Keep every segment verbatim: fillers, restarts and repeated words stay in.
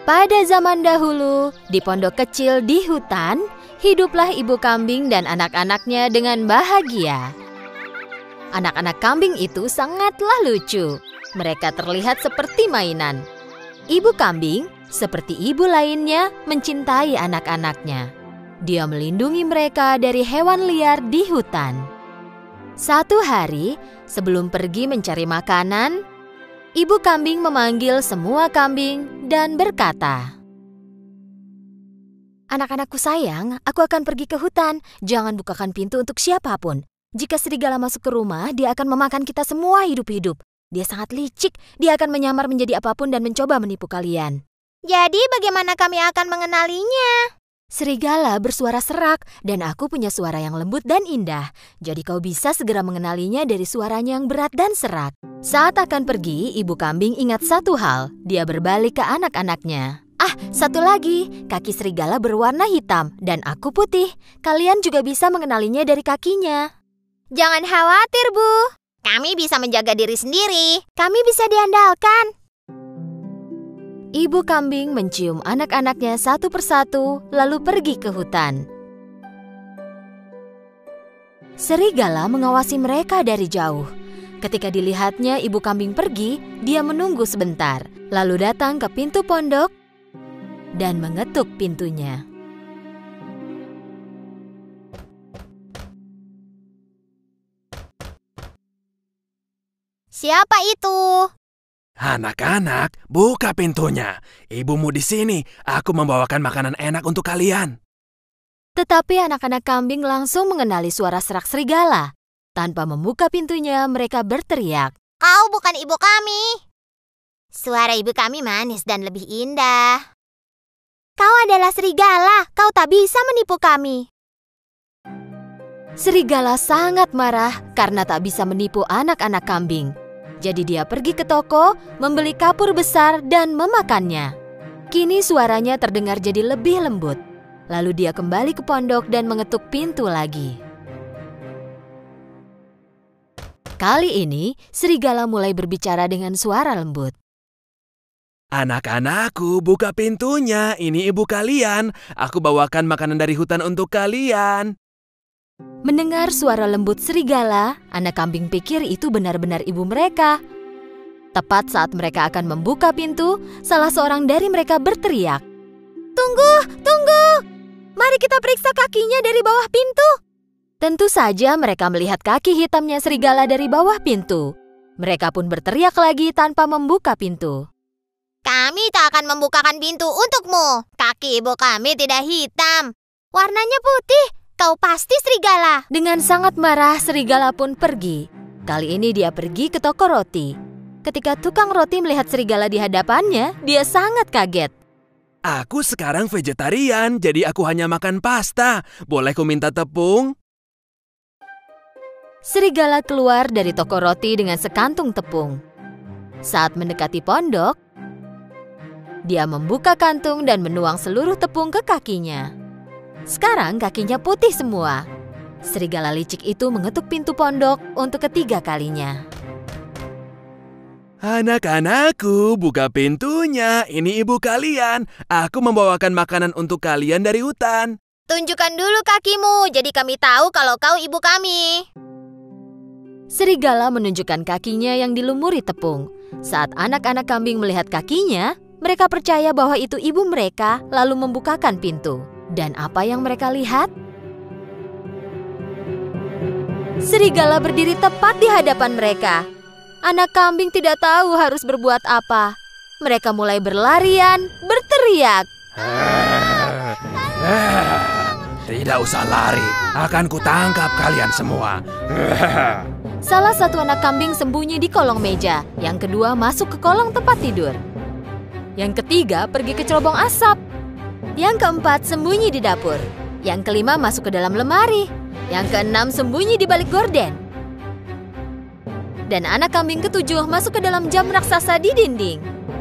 Pada zaman dahulu, di pondok kecil di hutan, hiduplah ibu kambing dan anak-anaknya dengan bahagia. Anak-anak kambing itu sangatlah lucu. Mereka terlihat seperti mainan. Ibu kambing, seperti ibu lainnya, mencintai anak-anaknya. Dia melindungi mereka dari hewan liar di hutan. Satu hari, sebelum pergi mencari makanan, ibu kambing memanggil semua kambing dan berkata, "Anak-anakku sayang, aku akan pergi ke hutan. Jangan bukakan pintu untuk siapapun. Jika serigala masuk ke rumah, dia akan memakan kita semua hidup-hidup. Dia sangat licik, dia akan menyamar menjadi apapun dan mencoba menipu kalian." "Jadi bagaimana kami akan mengenalinya?" Serigala bersuara serak dan aku punya suara yang lembut dan indah. Jadi kau bisa segera mengenalinya dari suaranya yang berat dan serak. Saat akan pergi, ibu kambing ingat satu hal. Dia berbalik ke anak-anaknya. "Ah, satu lagi, kaki serigala berwarna hitam dan aku putih. Kalian juga bisa mengenalinya dari kakinya." "Jangan khawatir, Bu. Kami bisa menjaga diri sendiri. Kami bisa diandalkan." Ibu kambing mencium anak-anaknya satu persatu, lalu pergi ke hutan. Serigala mengawasi mereka dari jauh. Ketika dilihatnya ibu kambing pergi, dia menunggu sebentar, lalu datang ke pintu pondok dan mengetuk pintunya. "Siapa itu?" "Anak-anak, buka pintunya. Ibumu di sini. Aku membawakan makanan enak untuk kalian." Tetapi anak-anak kambing langsung mengenali suara serak serigala. Tanpa membuka pintunya, mereka berteriak, "Kau bukan ibu kami." "Suara ibu kami manis dan lebih indah." "Kau adalah serigala. Kau tak bisa menipu kami." Serigala sangat marah karena tak bisa menipu anak-anak kambing. Jadi dia pergi ke toko, membeli kapur besar dan memakannya. Kini suaranya terdengar jadi lebih lembut. Lalu dia kembali ke pondok dan mengetuk pintu lagi. Kali ini, serigala mulai berbicara dengan suara lembut. "Anak-anakku, buka pintunya. Ini ibu kalian. Aku bawakan makanan dari hutan untuk kalian." Mendengar suara lembut serigala, anak kambing pikir itu benar-benar ibu mereka. Tepat saat mereka akan membuka pintu, salah seorang dari mereka berteriak, "Tunggu, tunggu! Mari kita periksa kakinya dari bawah pintu." Tentu saja mereka melihat kaki hitamnya serigala dari bawah pintu. Mereka pun berteriak lagi tanpa membuka pintu. "Kami tak akan membukakan pintu untukmu. Kaki ibu kami tidak hitam. Warnanya putih. Kau pasti serigala." Dengan sangat marah, serigala pun pergi. Kali ini dia pergi ke toko roti. Ketika tukang roti melihat serigala di hadapannya, dia sangat kaget. "Aku sekarang vegetarian, jadi aku hanya makan pasta. Boleh ku minta tepung?" Serigala keluar dari toko roti dengan sekantung tepung. Saat mendekati pondok, dia membuka kantung dan menuang seluruh tepung ke kakinya. Sekarang kakinya putih semua. Serigala licik itu mengetuk pintu pondok untuk ketiga kalinya. "Anak-anakku, buka pintunya. Ini ibu kalian. Aku membawakan makanan untuk kalian dari hutan." "Tunjukkan dulu kakimu, jadi kami tahu kalau kau ibu kami." Serigala menunjukkan kakinya yang dilumuri tepung. Saat anak-anak kambing melihat kakinya, mereka percaya bahwa itu ibu mereka, lalu membukakan pintu. Dan apa yang mereka lihat? Serigala berdiri tepat di hadapan mereka. Anak kambing tidak tahu harus berbuat apa. Mereka mulai berlarian, berteriak. "Tidak usah lari, akan kutangkap kalian semua." Salah satu anak kambing sembunyi di kolong meja. Yang kedua masuk ke kolong tempat tidur. Yang ketiga pergi ke cerobong asap. Yang keempat sembunyi di dapur. Yang kelima masuk ke dalam lemari. Yang keenam sembunyi di balik gorden. Dan anak kambing ketujuh masuk ke dalam jam raksasa di dinding.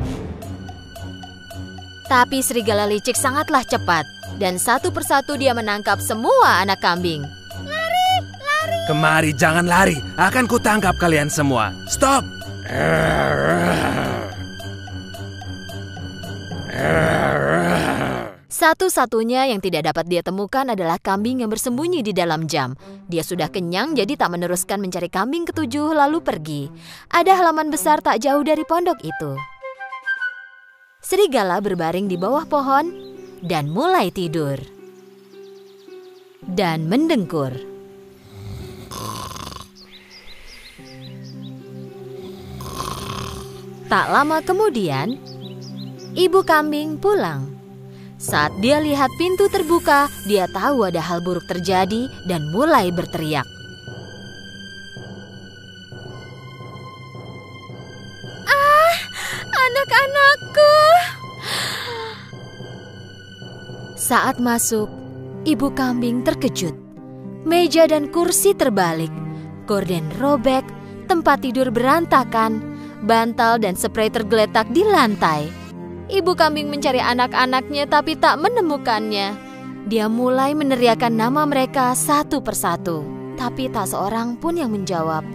Tapi serigala licik sangatlah cepat. Dan satu persatu dia menangkap semua anak kambing. "Lari, lari!" "Kemari, jangan lari. Akan kutangkap kalian semua. Stop!" Satu-satunya yang tidak dapat dia temukan adalah kambing yang bersembunyi di dalam jam. Dia sudah kenyang, jadi tak meneruskan mencari kambing ketujuh lalu pergi. Ada halaman besar tak jauh dari pondok itu. Serigala berbaring di bawah pohon dan mulai tidur. Dan mendengkur. Tak lama kemudian, ibu kambing pulang. Saat dia lihat pintu terbuka, dia tahu ada hal buruk terjadi dan mulai berteriak. Ah, anak-anakku! Saat masuk, ibu kambing terkejut. Meja dan kursi terbalik, gorden robek, tempat tidur berantakan, bantal dan sprei tergeletak di lantai. Ibu kambing mencari anak-anaknya tapi tak menemukannya. Dia mulai meneriakkan nama mereka satu persatu, tapi tak seorang pun yang menjawab.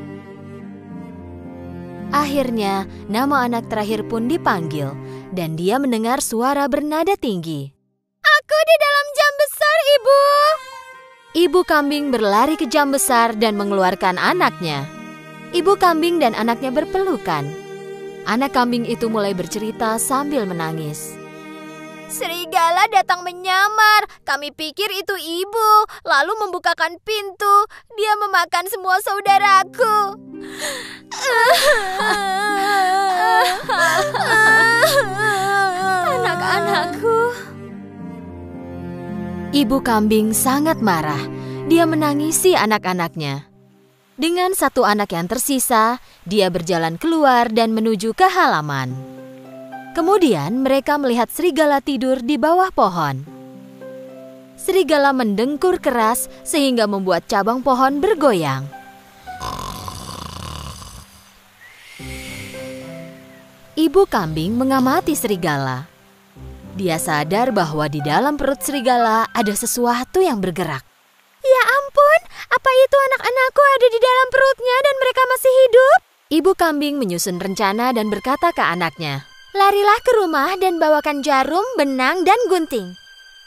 Akhirnya, nama anak terakhir pun dipanggil, dan dia mendengar suara bernada tinggi. Aku di dalam jam besar, Ibu. Ibu kambing berlari ke jam besar dan mengeluarkan anaknya. Ibu kambing dan anaknya berpelukan. Anak kambing itu mulai bercerita sambil menangis. Serigala datang menyamar. Kami pikir itu ibu, lalu membukakan pintu. Dia memakan semua saudaraku. Anak-anakku. Ibu kambing sangat marah. Dia menangisi anak-anaknya. Dengan satu anak yang tersisa, dia berjalan keluar dan menuju ke halaman. Kemudian mereka melihat serigala tidur di bawah pohon. Serigala mendengkur keras sehingga membuat cabang pohon bergoyang. Ibu kambing mengamati serigala. Dia sadar bahwa di dalam perut serigala ada sesuatu yang bergerak. Ya ampun, apa itu anak-anakku ada di dalam perutnya dan mereka masih hidup? Ibu kambing menyusun rencana dan berkata ke anaknya, larilah ke rumah dan bawakan jarum, benang, dan gunting.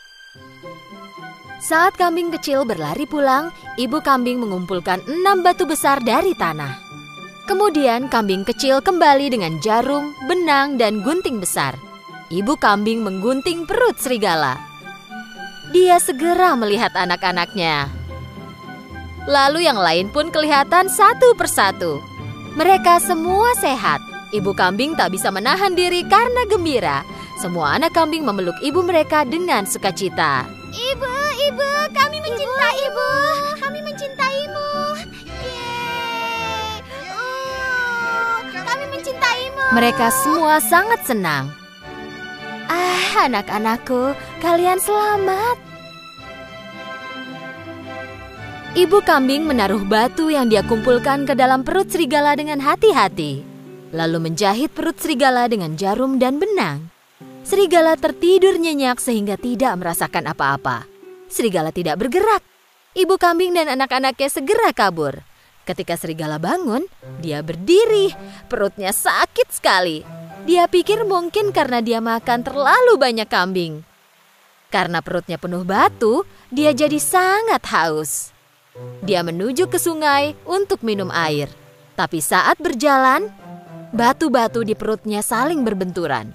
Saat kambing kecil berlari pulang, ibu kambing mengumpulkan enam batu besar dari tanah. Kemudian kambing kecil kembali dengan jarum, benang, dan gunting besar. Ibu kambing menggunting perut serigala. Dia segera melihat anak-anaknya. Lalu yang lain pun kelihatan satu persatu. Mereka semua sehat. Ibu kambing tak bisa menahan diri karena gembira. Semua anak kambing memeluk ibu mereka dengan sukacita. Ibu, ibu, kami mencintai ibu. Kami mencintaimu. Yeay. Uh, kami mencintaimu. Mereka semua sangat senang. Ah, anak-anakku, kalian selamat. Ibu kambing menaruh batu yang dia kumpulkan ke dalam perut serigala dengan hati-hati. Lalu menjahit perut serigala dengan jarum dan benang. Serigala tertidur nyenyak sehingga tidak merasakan apa-apa. Serigala tidak bergerak. Ibu kambing dan anak-anaknya segera kabur. Ketika serigala bangun, dia berdiri. Perutnya sakit sekali. Dia pikir mungkin karena dia makan terlalu banyak kambing. Karena perutnya penuh batu, dia jadi sangat haus. Dia menuju ke sungai untuk minum air. Tapi saat berjalan, batu-batu di perutnya saling berbenturan.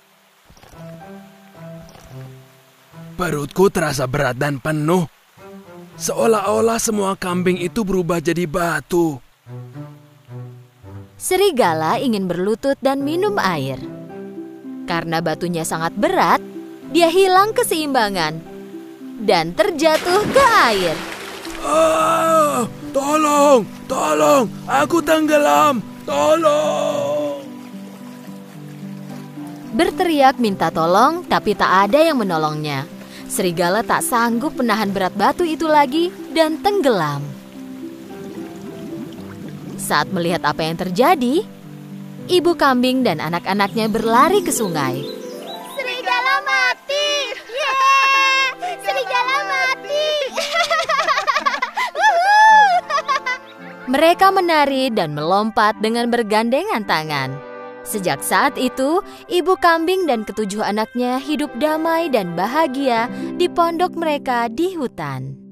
Perutku terasa berat dan penuh. Seolah-olah semua kambing itu berubah jadi batu. Serigala ingin berlutut dan minum air. Karena batunya sangat berat, dia hilang keseimbangan dan terjatuh ke air. Ah, tolong, tolong, aku tenggelam, tolong. Berteriak minta tolong, tapi tak ada yang menolongnya. Serigala tak sanggup menahan berat batu itu lagi dan tenggelam. Saat melihat apa yang terjadi, ibu kambing dan anak-anaknya berlari ke sungai. Serigala mati! Yeay! Serigala mati! Mereka menari dan melompat dengan bergandengan tangan. Sejak saat itu, ibu kambing dan ketujuh anaknya hidup damai dan bahagia di pondok mereka di hutan.